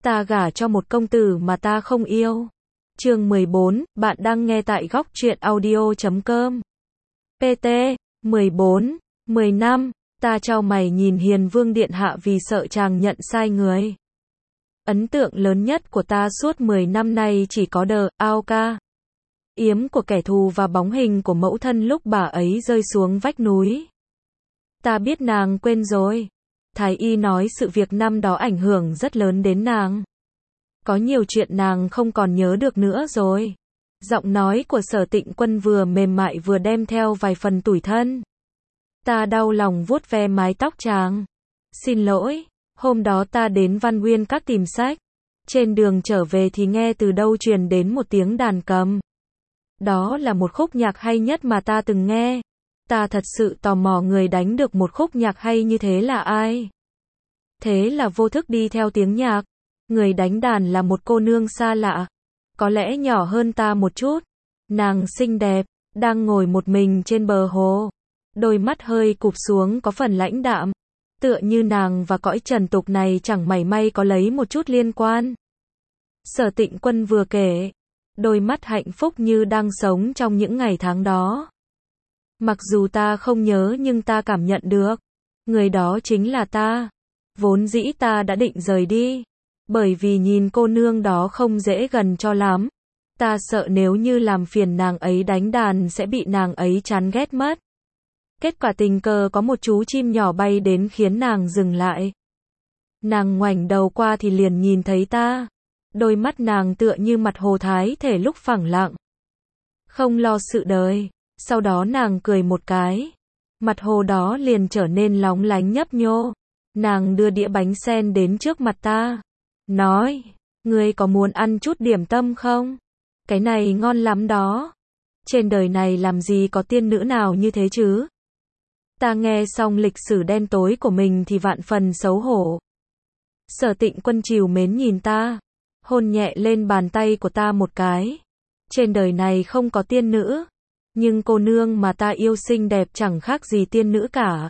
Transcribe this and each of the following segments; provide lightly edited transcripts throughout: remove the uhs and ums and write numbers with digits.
Ta gả cho một công tử mà ta không yêu. Chương 14, bạn đang nghe tại góc truyện audio.com. PT 14, 10 năm, ta chau mày nhìn Hiền Vương điện hạ vì sợ chàng nhận sai người. Ấn tượng lớn nhất của ta suốt 10 năm nay chỉ có đờ, ao ca. Yếm của kẻ thù và bóng hình của mẫu thân lúc bà ấy rơi xuống vách núi. Ta biết nàng quên rồi. Thái y nói sự việc năm đó ảnh hưởng rất lớn đến nàng. Có nhiều chuyện nàng không còn nhớ được nữa rồi. Giọng nói của Sở Tịnh Quân vừa mềm mại vừa đem theo vài phần tủi thân. Ta đau lòng vuốt ve mái tóc chàng. Xin lỗi, hôm đó ta đến Văn Nguyên Các tìm sách. Trên đường trở về thì nghe từ đâu truyền đến một tiếng đàn cầm. Đó là một khúc nhạc hay nhất mà ta từng nghe. Ta thật sự tò mò người đánh được một khúc nhạc hay như thế là ai. Thế là vô thức đi theo tiếng nhạc. Người đánh đàn là một cô nương xa lạ. Có lẽ nhỏ hơn ta một chút. Nàng xinh đẹp, đang ngồi một mình trên bờ hồ. Đôi mắt hơi cụp xuống có phần lãnh đạm. Tựa như nàng và cõi trần tục này chẳng mảy may có lấy một chút liên quan. Sở Tịnh Quân vừa kể. Đôi mắt hạnh phúc như đang sống trong những ngày tháng đó. Mặc dù ta không nhớ nhưng ta cảm nhận được. Người đó chính là ta. Vốn dĩ ta đã định rời đi. Bởi vì nhìn cô nương đó không dễ gần cho lắm. Ta sợ nếu như làm phiền nàng ấy đánh đàn sẽ bị nàng ấy chán ghét mất. Kết quả tình cờ có một chú chim nhỏ bay đến khiến nàng dừng lại. Nàng ngoảnh đầu qua thì liền nhìn thấy ta. Đôi mắt nàng tựa như mặt hồ thái thể lúc phẳng lặng. Không lo sự đời. Sau đó nàng cười một cái. Mặt hồ đó liền trở nên lóng lánh nhấp nhô. Nàng đưa đĩa bánh sen đến trước mặt ta. Nói, ngươi có muốn ăn chút điểm tâm không? Cái này ngon lắm đó. Trên đời này làm gì có tiên nữ nào như thế chứ? Ta nghe xong lịch sử đen tối của mình thì vạn phần xấu hổ. Sở Tịnh Quân trìu mến nhìn ta. Hôn nhẹ lên bàn tay của ta một cái. Trên đời này không có tiên nữ. Nhưng cô nương mà ta yêu xinh đẹp chẳng khác gì tiên nữ cả.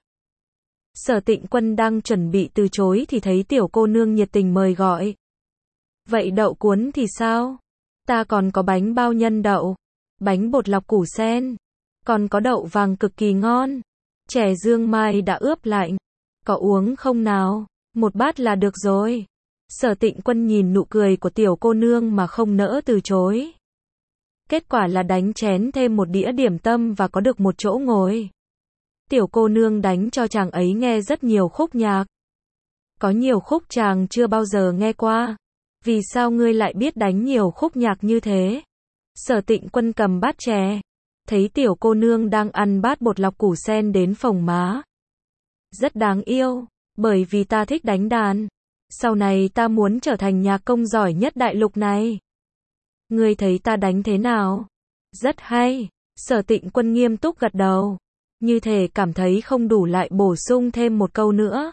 Sở Tịnh Quân đang chuẩn bị từ chối thì thấy tiểu cô nương nhiệt tình mời gọi. Vậy đậu cuốn thì sao? Ta còn có bánh bao nhân đậu, bánh bột lọc củ sen, còn có đậu vàng cực kỳ ngon. Chè dương mai đã ướp lạnh. Có uống không nào? Một bát là được rồi. Sở Tịnh Quân nhìn nụ cười của tiểu cô nương mà không nỡ từ chối. Kết quả là đánh chén thêm một đĩa điểm tâm và có được một chỗ ngồi. Tiểu cô nương đánh cho chàng ấy nghe rất nhiều khúc nhạc. Có nhiều khúc chàng chưa bao giờ nghe qua. Vì sao ngươi lại biết đánh nhiều khúc nhạc như thế? Sở Tịnh Quân cầm bát chè. Thấy tiểu cô nương đang ăn bát bột lọc củ sen đến phồng má. Rất đáng yêu. Bởi vì ta thích đánh đàn. Sau này ta muốn trở thành nhạc công giỏi nhất đại lục này. Ngươi thấy ta đánh thế nào? Rất hay. Sở Tịnh Quân nghiêm túc gật đầu. Như thể cảm thấy không đủ lại bổ sung thêm một câu nữa.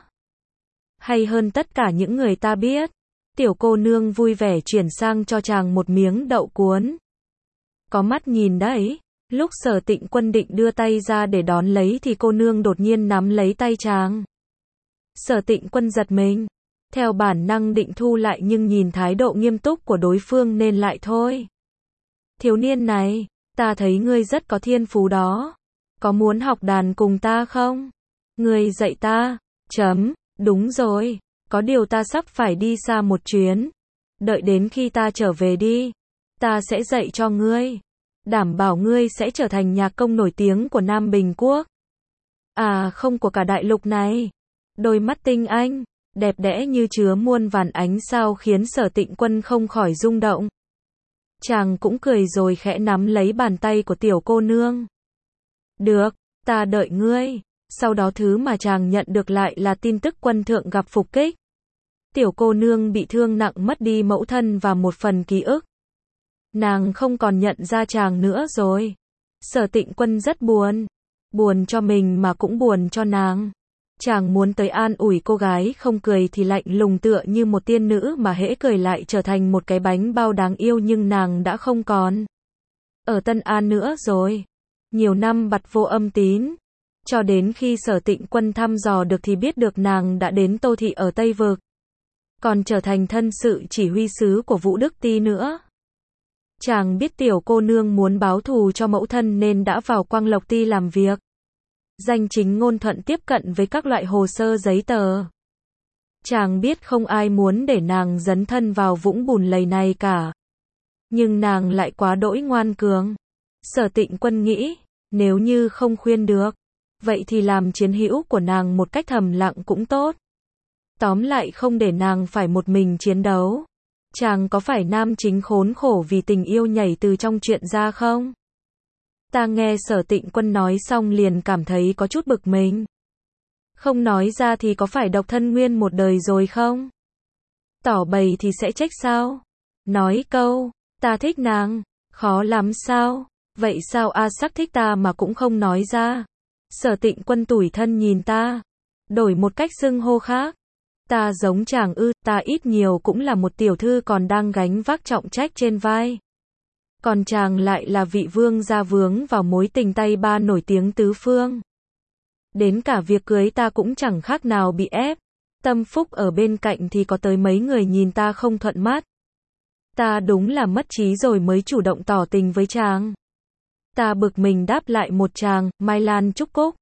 Hay hơn tất cả những người ta biết. Tiểu cô nương vui vẻ chuyển sang cho chàng một miếng đậu cuốn. Có mắt nhìn đấy. Lúc Sở Tịnh Quân định đưa tay ra để đón lấy thì cô nương đột nhiên nắm lấy tay chàng. Sở Tịnh Quân giật mình. Theo bản năng định thu lại nhưng nhìn thái độ nghiêm túc của đối phương nên lại thôi. Thiếu niên này, ta thấy ngươi rất có thiên phú đó. Có muốn học đàn cùng ta không? Ngươi dạy ta. Đúng rồi. Có điều ta sắp phải đi xa một chuyến. Đợi đến khi ta trở về đi. Ta sẽ dạy cho ngươi. Đảm bảo ngươi sẽ trở thành nhạc công nổi tiếng của Nam Bình Quốc. À không, của cả đại lục này. Đôi mắt tinh anh, đẹp đẽ như chứa muôn vàn ánh sao khiến Sở Tịnh Quân không khỏi rung động. Chàng cũng cười rồi khẽ nắm lấy bàn tay của tiểu cô nương. Được, ta đợi ngươi. Sau đó thứ mà chàng nhận được lại là tin tức quân thượng gặp phục kích. Tiểu cô nương bị thương nặng mất đi mẫu thân và một phần ký ức. Nàng không còn nhận ra chàng nữa rồi. Sở Tịnh Quân rất buồn. Buồn cho mình mà cũng buồn cho nàng. Chàng muốn tới an ủi cô gái không cười thì lạnh lùng tựa như một tiên nữ mà hễ cười lại trở thành một cái bánh bao đáng yêu nhưng nàng đã không còn ở Tân An nữa rồi. Nhiều năm bặt vô âm tín. Cho đến khi Sở Tịnh Quân thăm dò được thì biết được nàng đã đến Tô Thị ở Tây Vực. còn trở thành thân sự chỉ huy sứ của Vũ Đức Ti nữa. Chàng biết tiểu cô nương muốn báo thù cho mẫu thân nên đã vào Quang Lộc Ti làm việc. Danh chính ngôn thuận tiếp cận với các loại hồ sơ giấy tờ. Chàng biết không ai muốn để nàng dấn thân vào vũng bùn lầy này cả. Nhưng nàng lại quá đỗi ngoan cường. Sở Tịnh Quân nghĩ, nếu như không khuyên được, vậy thì làm chiến hữu của nàng một cách thầm lặng cũng tốt. Tóm lại không để nàng phải một mình chiến đấu. Chàng có phải nam chính khốn khổ vì tình yêu nhảy từ trong chuyện ra không? Ta nghe Sở Tịnh Quân nói xong liền cảm thấy có chút bực mình. Không nói ra thì có phải độc thân nguyên một đời rồi không? Tỏ bày thì sẽ trách sao? Nói câu, ta thích nàng, khó lắm sao? Vậy sao A Sắc thích ta mà cũng không nói ra? Sở Tịnh Quân tủi thân nhìn ta, đổi một cách xưng hô khác. Ta giống chàng ư, ta ít nhiều cũng là một tiểu thư còn đang gánh vác trọng trách trên vai. Còn chàng lại là vị vương gia vướng vào mối tình tay ba nổi tiếng tứ phương. Đến cả việc cưới ta cũng chẳng khác nào bị ép. Tâm Phúc ở bên cạnh thì có tới mấy người nhìn ta không thuận mắt. Ta đúng là mất trí rồi mới chủ động tỏ tình với chàng. Ta bực mình đáp lại một tràng, Mai Lan Trúc Cúc.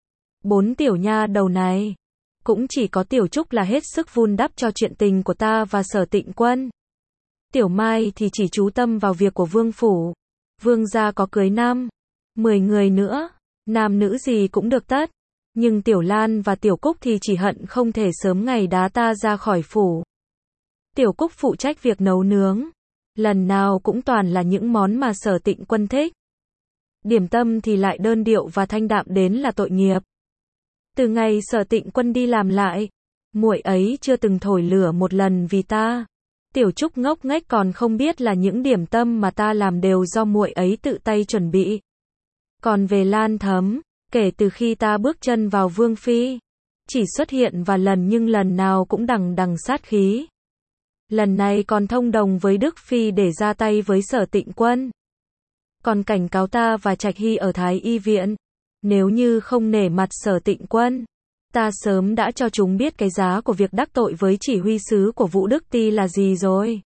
4 tiểu nha đầu này. Cũng chỉ có Tiểu Trúc là hết sức vun đắp cho chuyện tình của ta và Sở Tịnh Quân. Tiểu Mai thì chỉ chú tâm vào việc của vương phủ. Vương gia có cưới 10 người nữa, nam nữ gì cũng được tất. Nhưng Tiểu Lan và Tiểu Cúc thì chỉ hận không thể sớm ngày đá ta ra khỏi phủ. Tiểu Cúc phụ trách việc nấu nướng. Lần nào cũng toàn là những món mà Sở Tịnh Quân thích. Điểm tâm thì lại đơn điệu và thanh đạm đến là tội nghiệp. Từ ngày Sở Tịnh Quân đi làm lại, muội ấy chưa từng thổi lửa một lần vì ta. Tiểu Trúc ngốc nghếch còn không biết là những điểm tâm mà ta làm đều do muội ấy tự tay chuẩn bị. Còn về Lan Thấm, kể từ khi ta bước chân vào Vương Phi, chỉ xuất hiện vài lần nhưng lần nào cũng đằng đằng sát khí. Lần này còn thông đồng với Đức Phi để ra tay với Sở Tịnh Quân. Còn cảnh cáo ta và Trạch Hy ở Thái Y Viện. Nếu như không nể mặt Sở Tịnh Quân, ta sớm đã cho chúng biết cái giá của việc đắc tội với chỉ huy sứ của Vũ Đức Ti là gì rồi.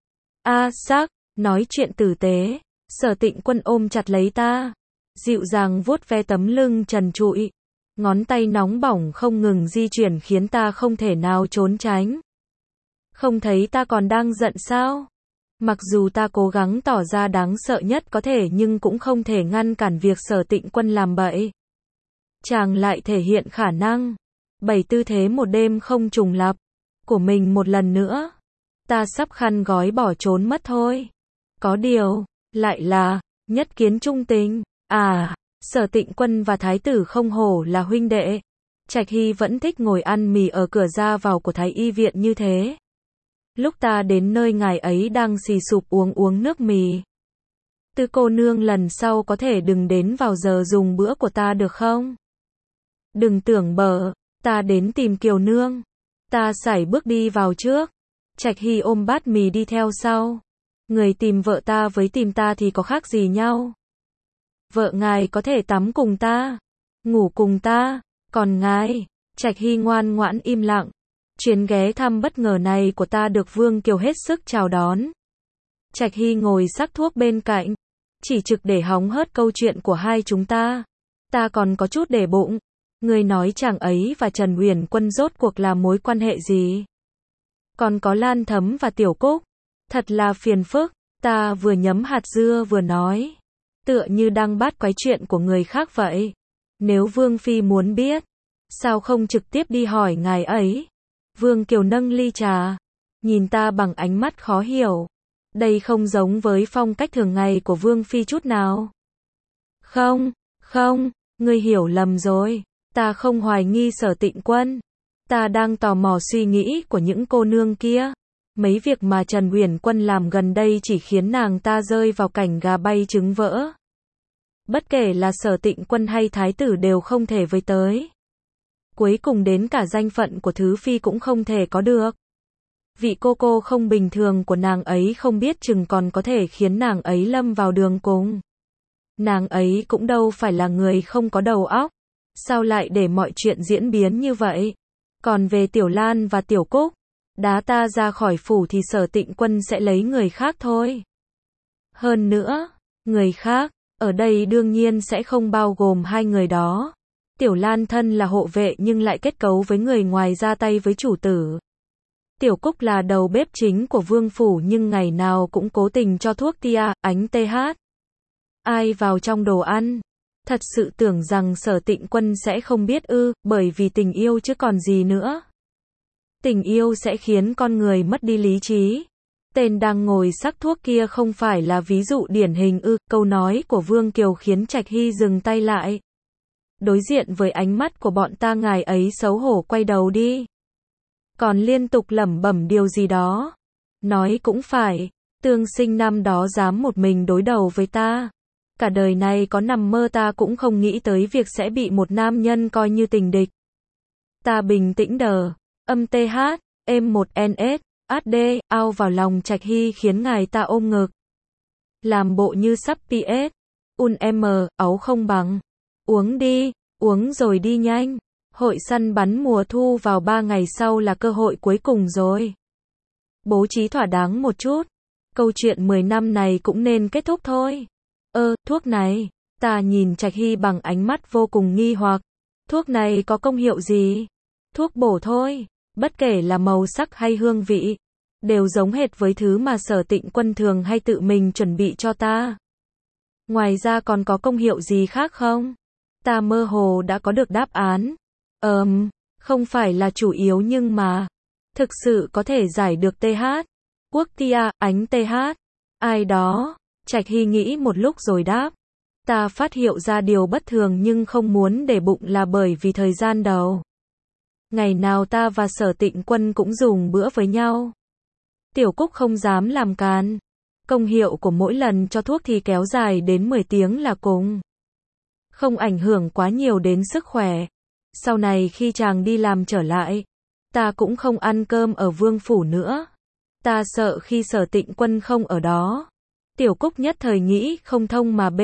A Sắc, nói chuyện tử tế. Sở Tịnh Quân ôm chặt lấy ta, dịu dàng vuốt ve tấm lưng trần trụi. Ngón tay nóng bỏng không ngừng di chuyển khiến ta không thể nào trốn tránh. Không thấy ta còn đang giận sao? Mặc dù ta cố gắng tỏ ra đáng sợ nhất có thể nhưng cũng không thể ngăn cản việc Sở Tịnh Quân làm bậy. Chàng lại thể hiện khả năng bày tư thế một đêm không trùng lặp của mình một lần nữa. Ta sắp khăn gói bỏ trốn mất thôi. Có điều, lại là nhất kiến trung tình. À, Sở Tịnh Quân và Thái tử không hổ là huynh đệ. Trạch Hy vẫn thích ngồi ăn mì ở cửa ra vào của Thái Y Viện như thế. Lúc ta đến nơi ngài ấy đang xì sụp uống nước mì. Tư cô nương lần sau có thể đừng đến vào giờ dùng bữa của ta được không? Đừng tưởng bở, ta đến tìm Kiều nương. Ta sải bước đi vào trước. Trạch Hy ôm bát mì đi theo sau. Người tìm vợ ta với tìm ta thì có khác gì nhau? Vợ ngài có thể tắm cùng ta, ngủ cùng ta, còn ngài, Trạch Hy ngoan ngoãn im lặng. Chuyến ghé thăm bất ngờ này của ta được Vương Kiều hết sức chào đón. Trạch Hy ngồi sắc thuốc bên cạnh, chỉ trực để hóng hớt câu chuyện của hai chúng ta. Ta còn có chút để bụng. Người nói chàng ấy và Trần Uyển Quân rốt cuộc là mối quan hệ gì? Còn có Lan Thấm và Tiểu Cúc. Thật là phiền phức. Ta vừa nhấm hạt dưa vừa nói. Tựa như đang bắt quái chuyện của người khác vậy. Nếu Vương Phi muốn biết, sao không trực tiếp đi hỏi ngài ấy? Vương Kiều nâng ly trà, nhìn ta bằng ánh mắt khó hiểu. Đây không giống với phong cách thường ngày của Vương Phi chút nào. Không, ngươi hiểu lầm rồi. Ta không hoài nghi Sở Tịnh Quân. Ta đang tò mò suy nghĩ của những cô nương kia. Mấy việc mà Trần Uyển Quân làm gần đây chỉ khiến nàng ta rơi vào cảnh gà bay trứng vỡ. Bất kể là Sở Tịnh Quân hay Thái tử đều không thể với tới. Cuối cùng đến cả danh phận của Thứ Phi cũng không thể có được. Vị cô không bình thường của nàng ấy không biết chừng còn có thể khiến nàng ấy lâm vào đường cùng. Nàng ấy cũng đâu phải là người không có đầu óc. Sao lại để mọi chuyện diễn biến như vậy? Còn về Tiểu Lan và Tiểu Cúc, Đá ta ra khỏi phủ thì Sở Tịnh Quân sẽ lấy người khác thôi. Hơn nữa, người khác, ở đây đương nhiên sẽ không bao gồm hai người đó. Tiểu Lan thân là hộ vệ nhưng lại kết cấu với người ngoài ra tay với chủ tử. Tiểu Cúc là đầu bếp chính của vương phủ nhưng ngày nào cũng cố tình cho thuốc tia, ánh TH. Ai vào trong đồ ăn? Thật sự tưởng rằng Sở Tịnh Quân sẽ không biết ư, bởi vì tình yêu chứ còn gì nữa. Tình yêu sẽ khiến con người mất đi lý trí. Tên đang ngồi sắc thuốc kia không phải là ví dụ điển hình ư, câu nói của Vương Kiều khiến Trạch Hy dừng tay lại. Đối diện với ánh mắt của bọn ta ngài ấy xấu hổ quay đầu đi. Còn liên tục lẩm bẩm điều gì đó. Nói cũng phải, Tương Sinh năm đó dám một mình đối đầu với ta. Cả đời này có nằm mơ ta cũng không nghĩ tới việc sẽ bị một nam nhân coi như tình địch. Ta bình tĩnh đờ, âm TH, êm một NS, HD, ao vào lòng Trạch Hy khiến ngài ta ôm ngực. Làm bộ như sắp PS, áo không bằng. Uống đi, uống rồi đi nhanh. Hội săn bắn mùa thu vào 3 ngày sau là cơ hội cuối cùng rồi. Bố trí thỏa đáng một chút. Câu chuyện 10 năm này cũng nên kết thúc thôi. Thuốc này. Ta nhìn Trạch Hy bằng ánh mắt vô cùng nghi hoặc. Thuốc này có công hiệu gì? Thuốc bổ thôi. Bất kể là màu sắc hay hương vị, đều giống hệt với thứ mà Sở Tịnh Quân thường hay tự mình chuẩn bị cho ta. Ngoài ra còn có công hiệu gì khác không? Ta mơ hồ đã có được đáp án. Không phải là chủ yếu nhưng mà thực sự có thể giải được TH. Quốc tia, ánh TH. Ai đó? Trạch Hy nghĩ một lúc rồi đáp. Ta phát hiện ra điều bất thường nhưng không muốn để bụng là bởi vì thời gian đầu. Ngày nào ta và Sở Tịnh Quân cũng dùng bữa với nhau. Tiểu Cúc không dám làm càn. Công hiệu của mỗi lần cho thuốc thì kéo dài đến 10 tiếng là cùng. Không ảnh hưởng quá nhiều đến sức khỏe. Sau này khi chàng đi làm trở lại, ta cũng không ăn cơm ở vương phủ nữa. Ta sợ khi Sở Tịnh Quân không ở đó. Tiểu Cúc nhất thời nghĩ không thông mà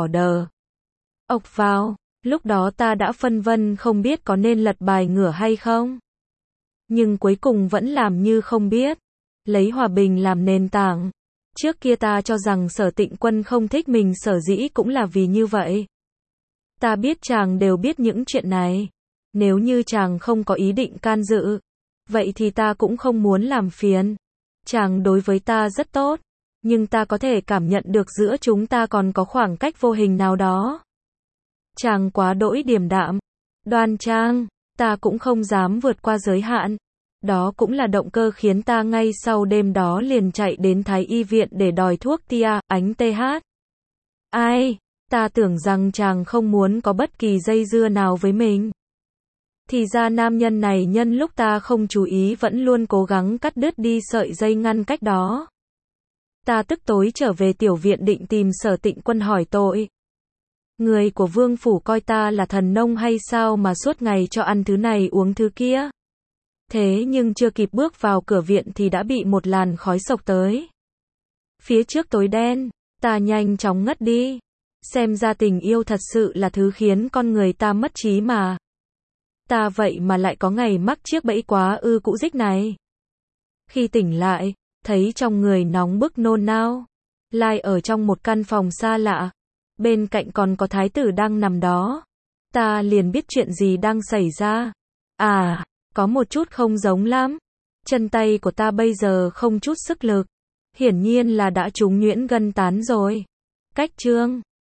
ọc vào. Lúc đó ta đã phân vân không biết có nên lật bài ngửa hay không. Nhưng cuối cùng vẫn làm như không biết. Lấy hòa bình làm nền tảng. Trước kia ta cho rằng Sở Tịnh Quân không thích mình sở dĩ cũng là vì như vậy. Ta biết chàng đều biết những chuyện này. Nếu như chàng không có ý định can dự, vậy thì ta cũng không muốn làm phiền. Chàng đối với ta rất tốt, nhưng ta có thể cảm nhận được giữa chúng ta còn có khoảng cách vô hình nào đó. Chàng quá đỗi điềm đạm, đoan trang, ta cũng không dám vượt qua giới hạn. Đó cũng là động cơ khiến ta ngay sau đêm đó liền chạy đến Thái Y viện để đòi thuốc tia, ánh TH. Ai? Ta tưởng rằng chàng không muốn có bất kỳ dây dưa nào với mình. Thì ra nam nhân này nhân lúc ta không chú ý vẫn luôn cố gắng cắt đứt đi sợi dây ngăn cách đó. Ta tức tối trở về tiểu viện định tìm Sở Tịnh Quân hỏi tội. Người của vương phủ coi ta là thần nông hay sao mà suốt ngày cho ăn thứ này uống thứ kia. Thế nhưng chưa kịp bước vào cửa viện thì đã bị một làn khói sộc tới. Phía trước tối đen, ta nhanh chóng ngất đi. Xem ra tình yêu thật sự là thứ khiến con người ta mất trí mà. Ta vậy mà lại có ngày mắc chiếc bẫy quá ư cũ dích này. Khi tỉnh lại, thấy trong người nóng bức nôn nao. Lai ở trong một căn phòng xa lạ. Bên cạnh còn có thái tử đang nằm đó. Ta liền biết chuyện gì đang xảy ra. Có một chút không giống lắm. Chân tay của ta bây giờ không chút sức lực. Hiển nhiên là đã trúng nhuyễn gân tán rồi. Cách chương